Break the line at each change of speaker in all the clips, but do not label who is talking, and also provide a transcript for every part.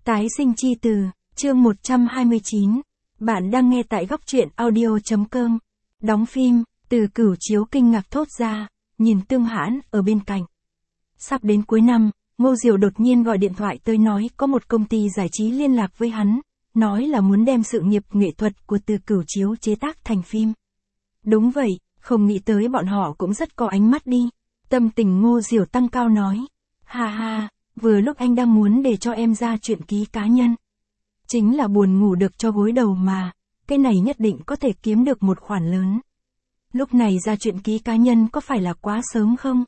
Tái sinh chi từ, chương 129. Bạn đang nghe tại góc truyện audio.com. Đóng phim, Từ Cửu Chiếu kinh ngạc thốt ra, nhìn Tương Hãn ở bên cạnh. Sắp đến cuối năm, Ngô Diệu đột nhiên gọi điện thoại tới nói có một công ty giải trí liên lạc với hắn, nói là muốn đem sự nghiệp nghệ thuật của Từ Cửu Chiếu chế tác thành phim. Đúng vậy, không nghĩ tới bọn họ cũng rất có ánh mắt đi. Tâm tình Ngô Diệu tăng cao nói. Ha ha, vừa lúc anh đang muốn để cho em ra truyện ký cá nhân. Chính là buồn ngủ được cho gối đầu mà, cái này nhất định có thể kiếm được một khoản lớn. Lúc này ra truyện ký cá nhân có phải là quá sớm không?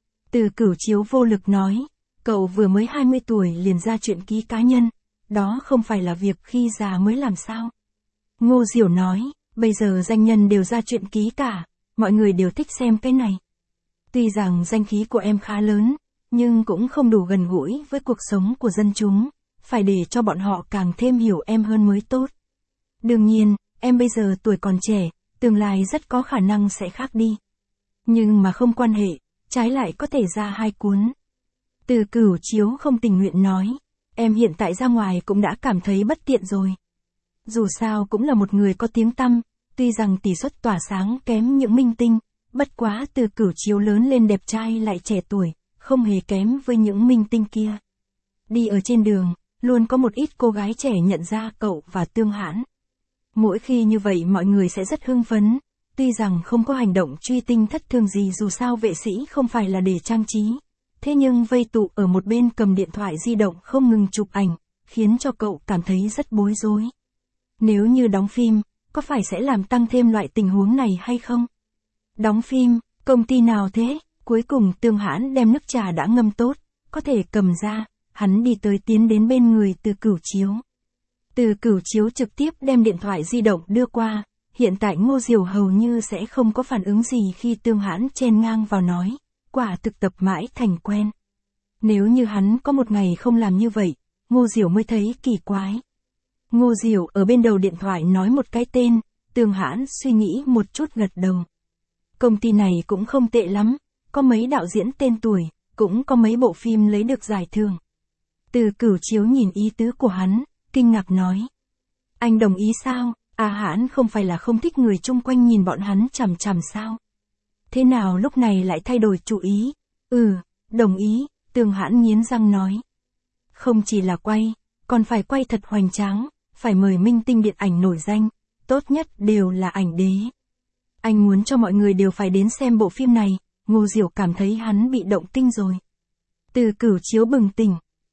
Từ Cửu Chiếu vô lực nói, cậu vừa mới 20 tuổi liền ra truyện ký cá nhân, đó không phải là việc khi già mới làm sao? Ngô Diệu nói, bây giờ danh nhân đều ra truyện ký cả, mọi người đều thích xem cái này. Tuy rằng danh khí của em khá lớn, nhưng cũng không đủ gần gũi với cuộc sống của dân chúng, phải để cho bọn họ càng thêm hiểu em hơn mới tốt. Đương nhiên, em bây giờ tuổi còn trẻ, tương lai rất có khả năng sẽ khác đi. Nhưng mà không quan hệ, trái lại có thể ra 2 cuốn. Từ Cửu Chiếu không tình nguyện nói, em hiện tại ra ngoài cũng đã cảm thấy bất tiện rồi. Dù sao cũng là một người có tiếng tăm, tuy rằng tỷ suất tỏa sáng kém những minh tinh, bất quá Từ Cửu Chiếu lớn lên đẹp trai lại trẻ tuổi, không hề kém với những minh tinh kia. Đi ở trên đường, luôn có một ít cô gái trẻ nhận ra cậu và Tương Hãn. Mỗi khi như vậy mọi người sẽ rất hưng phấn, tuy rằng không có hành động truy tinh thất thường gì dù sao vệ sĩ không phải là để trang trí. Thế nhưng vây tụ ở một bên cầm điện thoại di động không ngừng chụp ảnh, khiến cho cậu cảm thấy rất bối rối. Nếu như đóng phim, có phải sẽ làm tăng thêm loại tình huống này hay không? Đóng phim, công ty nào thế? Cuối cùng Tương Hãn đem nước trà đã ngâm tốt, có thể cầm ra, hắn đi tới tiến đến bên người Từ Cửu Chiếu. Từ Cửu Chiếu trực tiếp đem điện thoại di động đưa qua, hiện tại Ngô Diệu hầu như sẽ không có phản ứng gì khi Tương Hãn chen ngang vào nói, quả thực tập mãi thành quen. Nếu như hắn có một ngày không làm như vậy, Ngô Diệu mới thấy kỳ quái. Ngô Diệu ở bên đầu điện thoại nói một cái tên, Tương Hãn suy nghĩ một chút gật đầu. Công ty này cũng không tệ lắm, có mấy đạo diễn tên tuổi, cũng có mấy bộ phim lấy được giải thưởng. Từ Cửu Chiếu nhìn ý tứ của hắn, kinh ngạc nói. Anh đồng ý sao? Hãn không phải là không thích người chung quanh nhìn bọn hắn chằm chằm sao? Thế nào lúc này lại thay đổi chủ ý? Đồng ý, Tương Hãn nghiến răng nói. Không chỉ là quay, còn phải quay thật hoành tráng, phải mời minh tinh điện ảnh nổi danh, tốt nhất đều là ảnh đế. Anh muốn cho mọi người đều phải đến xem bộ phim này, Ngô Diệu cảm thấy hắn bị động tinh rồi. Từ Cửu Chiếu bừng tỉnh.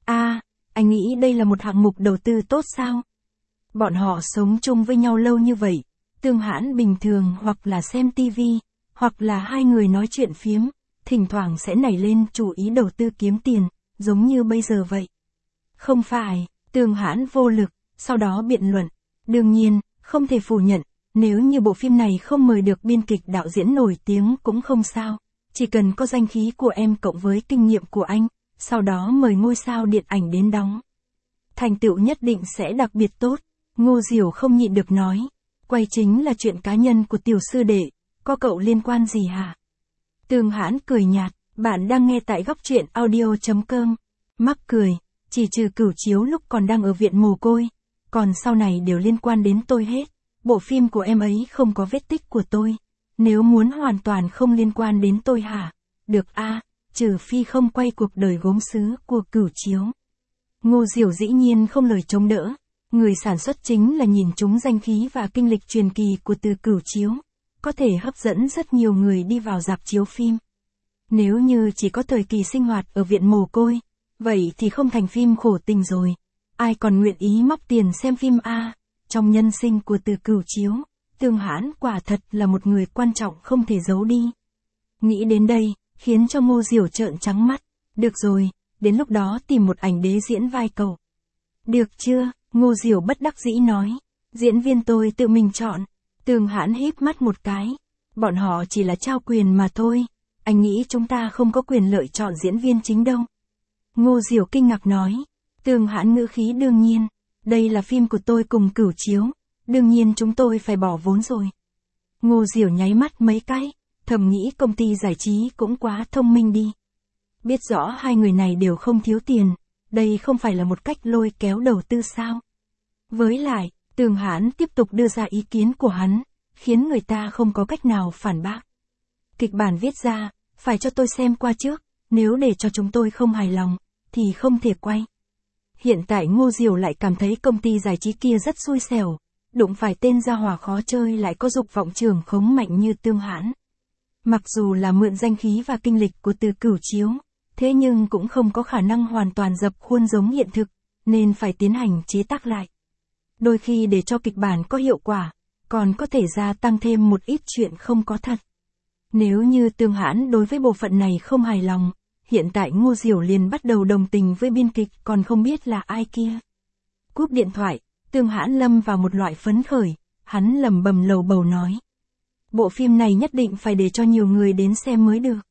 Anh nghĩ đây là một hạng mục đầu tư tốt sao? Bọn họ sống chung với nhau lâu như vậy, Tương Hãn bình thường hoặc là xem tivi, hoặc là hai người nói chuyện phiếm, thỉnh thoảng sẽ nảy lên chủ ý đầu tư kiếm tiền, giống như bây giờ vậy. Không phải, Tương Hãn vô lực, sau đó biện luận. Đương nhiên, không thể phủ nhận, nếu như bộ phim này không mời được biên kịch đạo diễn nổi tiếng cũng không sao, chỉ cần có danh khí của em cộng với kinh nghiệm của anh, sau đó mời ngôi sao điện ảnh đến đóng. Thành tựu nhất định sẽ đặc biệt tốt. Ngô Diệu không nhịn được nói, quay chính là chuyện cá nhân của tiểu sư đệ, có cậu liên quan gì hả? Tương Hãn cười nhạt, bạn đang nghe tại góc truyện audio.com. Mắc cười, chỉ trừ Cửu Chiếu lúc còn đang ở viện mồ côi, còn sau này đều liên quan đến tôi hết. Bộ phim của em ấy không có vết tích của tôi. Nếu muốn hoàn toàn không liên quan đến tôi hả? Được trừ phi không quay cuộc đời gốm sứ của Cửu Chiếu. Ngô Diệu dĩ nhiên không lời chống đỡ. Người sản xuất chính là nhìn trúng danh khí và kinh lịch truyền kỳ của Từ Cửu Chiếu, có thể hấp dẫn rất nhiều người đi vào rạp chiếu phim. Nếu như chỉ có thời kỳ sinh hoạt ở viện mồ côi, vậy thì không thành phim khổ tình rồi. Ai còn nguyện ý móc tiền xem phim Trong nhân sinh của Từ Cửu Chiếu, Tương Hãn quả thật là một người quan trọng không thể giấu đi. Nghĩ đến đây, khiến cho Ngô Diệu trợn trắng mắt. Được rồi, đến lúc đó tìm một ảnh đế diễn vai cậu. Được chưa? Ngô Diệu bất đắc dĩ nói. Diễn viên tôi tự mình chọn. Tương Hãn híp mắt một cái. Bọn họ chỉ là trao quyền mà thôi. Anh nghĩ chúng ta không có quyền lợi chọn diễn viên chính đâu. Ngô Diệu kinh ngạc nói. Tương Hãn ngữ khí đương nhiên. Đây là phim của tôi cùng Cửu Chiếu. Đương nhiên chúng tôi phải bỏ vốn rồi. Ngô Diệu nháy mắt mấy cái. Thầm nghĩ công ty giải trí cũng quá thông minh đi. Biết rõ hai người này đều không thiếu tiền. đây không phải là một cách lôi kéo đầu tư sao? Với lại, Tường Hãn tiếp tục đưa ra ý kiến của hắn, khiến người ta không có cách nào phản bác. Kịch bản viết ra, phải cho tôi xem qua trước, nếu để cho chúng tôi không hài lòng, thì không thể quay. Hiện tại Ngô Diều lại cảm thấy công ty giải trí kia rất xui xẻo, đụng phải tên gia hỏa khó chơi lại có dục vọng trưởng khống mạnh như Tường Hãn. Mặc dù là mượn danh khí và kinh lịch của Từ Cửu Chiếu, thế nhưng cũng không có khả năng hoàn toàn dập khuôn giống hiện thực, nên phải tiến hành chế tác lại. Đôi khi để cho kịch bản có hiệu quả, còn có thể gia tăng thêm một ít chuyện không có thật. Nếu như Tường Hãn đối với bộ phận này không hài lòng, hiện tại Ngô Diểu liền bắt đầu đồng tình với biên kịch còn không biết là ai kia. Cúp điện thoại, Tường Hãn lâm vào một loại phấn khởi, hắn lẩm bẩm lầu bầu nói. Bộ phim này nhất định phải để cho nhiều người đến xem mới được.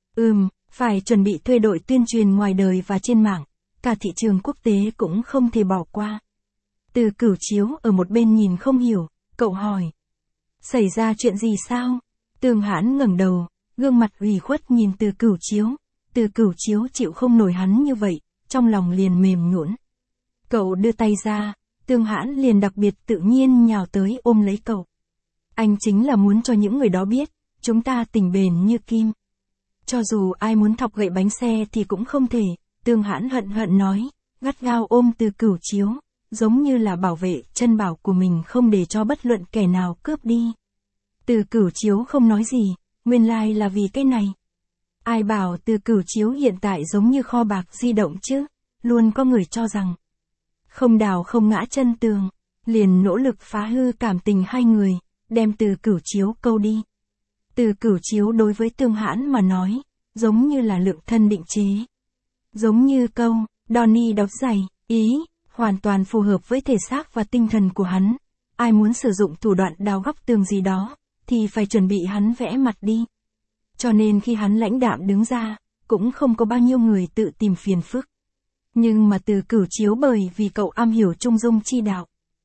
Phải chuẩn bị thuê đội tuyên truyền ngoài đời và trên mạng, cả thị trường quốc tế cũng không thể bỏ qua. Từ Cửu Chiếu ở một bên nhìn không hiểu, cậu hỏi. Xảy ra chuyện gì sao? Tường Hãn ngẩng đầu, gương mặt ủy khuất nhìn Từ Cửu Chiếu. Từ Cửu Chiếu chịu không nổi hắn như vậy, trong lòng liền mềm nhũn. Cậu đưa tay ra, Tường Hãn liền đặc biệt tự nhiên nhào tới ôm lấy cậu. Anh chính là muốn cho những người đó biết, chúng ta tình bền như kim. Cho dù ai muốn thọc gậy bánh xe thì cũng không thể, Tường Hãn hận hận nói, gắt gao ôm Từ Cửu Chiếu, giống như là bảo vệ chân bảo của mình không để cho bất luận kẻ nào cướp đi. Từ Cửu Chiếu không nói gì, nguyên lai là vì cái này. Ai bảo Từ Cửu Chiếu hiện tại giống như kho bạc di động chứ, luôn có người cho rằng không đào không ngã chân tường, liền nỗ lực phá hư cảm tình hai người, đem Từ Cửu Chiếu câu đi. Từ Cửu Chiếu đối với Tường Hãn mà nói, giống như là lượng thân định chế. Giống như câu, Donnie đóng giày, ý, hoàn toàn phù hợp với thể xác và tinh thần của hắn. Ai muốn sử dụng thủ đoạn đào góc tường gì đó, thì phải chuẩn bị hắn vẽ mặt đi. Cho nên khi hắn lãnh đạm đứng ra, cũng không có bao nhiêu người tự tìm phiền phức. Nhưng mà Từ Cửu Chiếu bởi vì cậu am hiểu trung dung chi đạo.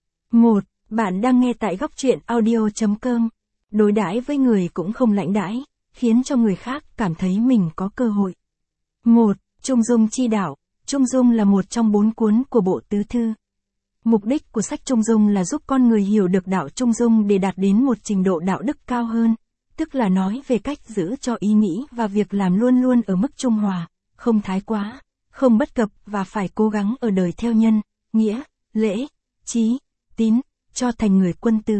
Bạn đang nghe tại góc truyện audio.com. Đối đãi với người cũng không lãnh đãi, khiến cho người khác cảm thấy mình có cơ hội. Trung dung chi đạo. Trung dung là một trong 4 cuốn của Bộ Tứ Thư. Mục đích của sách Trung dung là giúp con người hiểu được đạo trung dung để đạt đến một trình độ đạo đức cao hơn, tức là nói về cách giữ cho ý nghĩ và việc làm luôn luôn ở mức trung hòa, không thái quá, không bất cập và phải cố gắng ở đời theo nhân, nghĩa, lễ, trí, tín, cho thành người quân tử.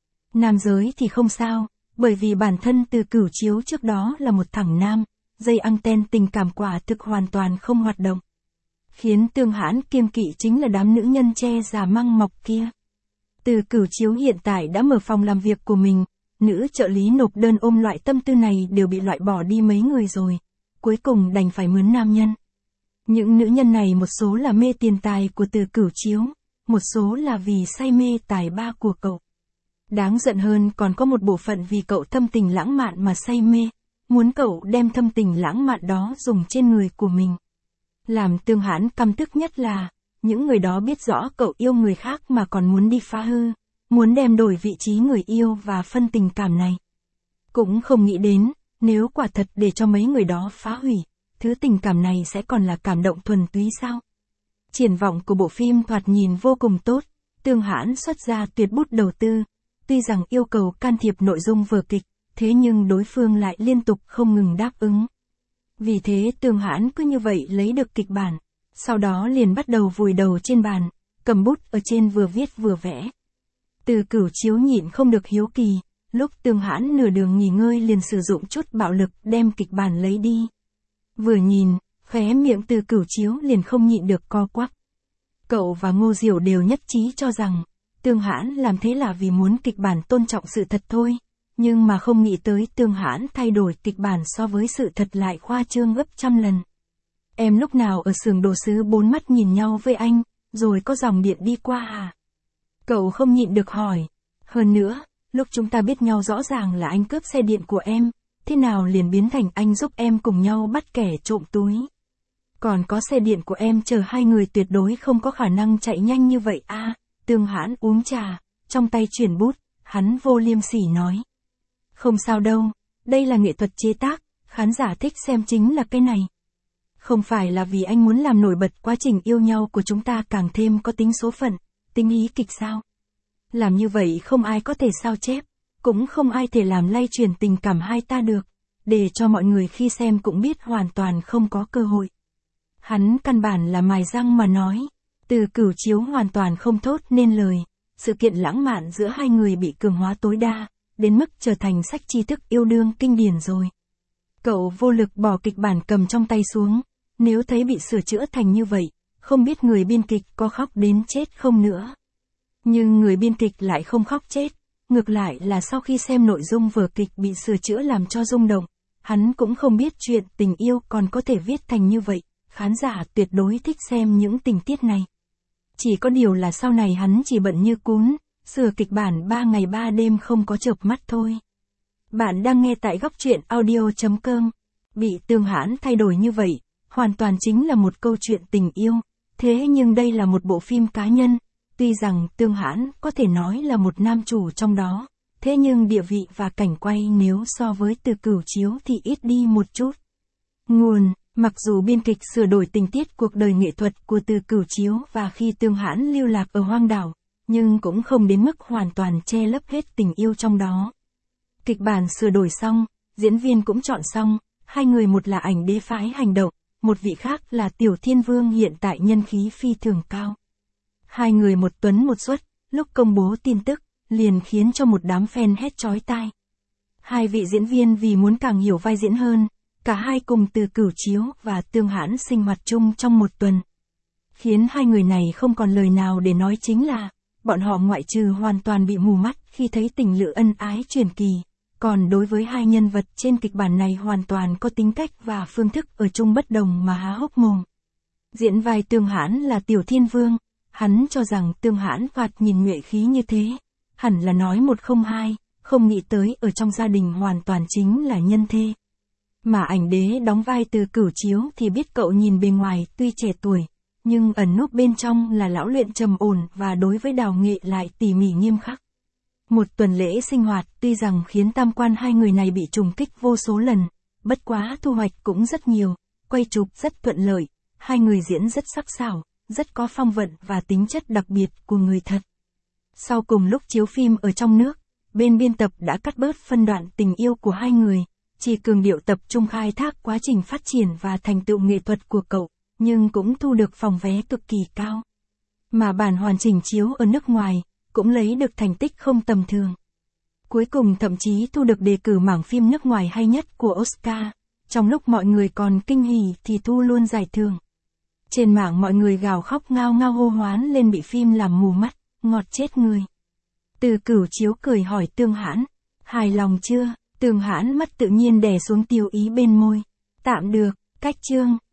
Nam giới thì không sao, bởi vì bản thân Từ Cửu Chiếu trước đó là một thằng nam, dây anten tình cảm quả thực hoàn toàn không hoạt động. Khiến Tường Hãn kiêng kỵ chính là đám nữ nhân che già măng mọc kia. Từ Cửu Chiếu hiện tại đã mở phòng làm việc của mình, nữ trợ lý nộp đơn ôm loại tâm tư này đều bị loại bỏ đi mấy người rồi, cuối cùng đành phải mướn nam nhân. Những nữ nhân này một số là mê tiền tài của Từ Cửu Chiếu, một số là vì say mê tài ba của cậu. Đáng giận hơn còn có một bộ phận vì cậu thâm tình lãng mạn mà say mê, muốn cậu đem thâm tình lãng mạn đó dùng trên người của mình. Làm Tường Hãn căm tức nhất là, những người đó biết rõ cậu yêu người khác mà còn muốn đi phá hư, muốn đem đổi vị trí người yêu và phân tình cảm này. Cũng không nghĩ đến, nếu quả thật để cho mấy người đó phá hủy, thứ tình cảm này sẽ còn là cảm động thuần túy sao? Triển vọng của bộ phim thoạt nhìn vô cùng tốt, Tường Hãn xuất ra tuyệt bút đầu tư, tuy rằng yêu cầu can thiệp nội dung vở kịch, thế nhưng đối phương lại liên tục không ngừng đáp ứng. Vì thế Tường Hãn cứ như vậy lấy được kịch bản, sau đó liền bắt đầu vùi đầu trên bàn, cầm bút ở trên vừa viết vừa vẽ. Từ Cửu Chiếu nhịn không được hiếu kỳ, lúc Tường Hãn nửa đường nghỉ ngơi liền sử dụng chút bạo lực đem kịch bản lấy đi. Vừa nhìn, khóe miệng Từ Cửu Chiếu liền không nhịn được co quắp. Cậu và Ngô Diểu đều nhất trí cho rằng, Tường Hãn làm thế là vì muốn kịch bản tôn trọng sự thật thôi, nhưng mà không nghĩ tới Tường Hãn thay đổi kịch bản so với sự thật lại khoa trương gấp trăm lần. Em lúc nào ở xưởng đồ sứ 4 mắt nhìn nhau với anh, rồi có dòng điện đi qua à? Cậu không nhịn được hỏi. Hơn nữa, lúc chúng ta biết nhau rõ ràng là anh cướp xe điện của em, thế nào liền biến thành anh giúp em cùng nhau bắt kẻ trộm túi? Còn có xe điện của em chờ hai người tuyệt đối không có khả năng chạy nhanh như vậy à? Tường Hãn uống trà, trong tay chuyển bút, hắn vô liêm sỉ nói. Không sao đâu, đây là nghệ thuật chế tác, khán giả thích xem chính là cái này. Không phải là vì anh muốn làm nổi bật quá trình yêu nhau của chúng ta càng thêm có tính số phận, tính ý kịch sao? Làm như vậy không ai có thể sao chép, cũng không ai thể làm lay chuyển tình cảm hai ta được, để cho mọi người khi xem cũng biết hoàn toàn không có cơ hội. Hắn căn bản là mài răng mà nói, Từ Cửu Chiếu hoàn toàn không thốt nên lời, sự kiện lãng mạn giữa hai người bị cường hóa tối đa, đến mức trở thành sách tri thức yêu đương kinh điển rồi. Cậu vô lực bỏ kịch bản cầm trong tay xuống, nếu thấy bị sửa chữa thành như vậy, không biết người biên kịch có khóc đến chết không nữa. Nhưng người biên kịch lại không khóc chết, ngược lại là sau khi xem nội dung vở kịch bị sửa chữa làm cho rung động, hắn cũng không biết chuyện tình yêu còn có thể viết thành như vậy, khán giả tuyệt đối thích xem những tình tiết này. Chỉ có điều là sau này hắn chỉ bận như cún, sửa kịch bản 3 ngày 3 đêm không có chợp mắt thôi. Bạn đang nghe tại góc truyện audio.com. Bị Tương Hãn thay đổi như vậy, hoàn toàn chính là một câu chuyện tình yêu, thế nhưng đây là một bộ phim cá nhân. Tuy rằng Tương Hãn có thể nói là một nam chủ trong đó, thế nhưng địa vị và cảnh quay nếu so với Từ Cửu Chiếu thì ít đi một chút. Nguồn: mặc dù biên kịch sửa đổi tình tiết cuộc đời nghệ thuật của Từ Cửu Chiếu và khi Tương Hãn lưu lạc ở hoang đảo, nhưng cũng không đến mức hoàn toàn che lấp hết tình yêu trong đó. Kịch bản sửa đổi xong, diễn viên cũng chọn xong, hai người một là ảnh đế phái hành động, một vị khác là Tiểu Thiên Vương hiện tại nhân khí phi thường cao. Hai người một tuấn một xuất, lúc công bố tin tức, liền khiến cho một đám fan hét chói tai. Hai vị diễn viên vì muốn càng hiểu vai diễn hơn, cả hai cùng Từ Cửu Chiếu và Tương Hãn sinh hoạt chung trong một tuần. Khiến hai người này không còn lời nào để nói chính là, bọn họ ngoại trừ hoàn toàn bị mù mắt khi thấy tình lữ ân ái truyền kỳ, còn đối với hai nhân vật trên kịch bản này hoàn toàn có tính cách và phương thức ở chung bất đồng mà há hốc mồm. Diễn vai Tương Hãn là Tiểu Thiên Vương, hắn cho rằng Tương Hãn thoạt nhìn nhuệ khí như thế, hẳn là nói một không hai, không nghĩ tới ở trong gia đình hoàn toàn chính là nhân thê. Mà ảnh đế đóng vai Từ Cửu Chiếu thì biết cậu nhìn bề ngoài tuy trẻ tuổi, nhưng ẩn núp bên trong là lão luyện trầm ổn và đối với đào nghệ lại tỉ mỉ nghiêm khắc. Một tuần lễ sinh hoạt tuy rằng khiến tam quan hai người này bị trùng kích vô số lần, bất quá thu hoạch cũng rất nhiều, quay chụp rất thuận lợi, hai người diễn rất sắc sảo, rất có phong vận và tính chất đặc biệt của người thật. Sau cùng lúc chiếu phim ở trong nước, bên biên tập đã cắt bớt phân đoạn tình yêu của hai người, chỉ cường điệu tập trung khai thác quá trình phát triển và thành tựu nghệ thuật của cậu, nhưng cũng thu được phòng vé cực kỳ cao. Mà bản hoàn chỉnh chiếu ở nước ngoài, cũng lấy được thành tích không tầm thường. Cuối cùng thậm chí thu được đề cử mảng phim nước ngoài hay nhất của Oscar, trong lúc mọi người còn kinh hỉ thì thu luôn giải thưởng. Trên mạng mọi người gào khóc ngao ngao hô hoán lên bị phim làm mù mắt, ngọt chết người. Từ Cửu Chiếu cười hỏi Tương Hãn, hài lòng chưa? Tương Hãn mắt tự nhiên đè xuống tiêu ý bên môi. Tạm được, cách chương.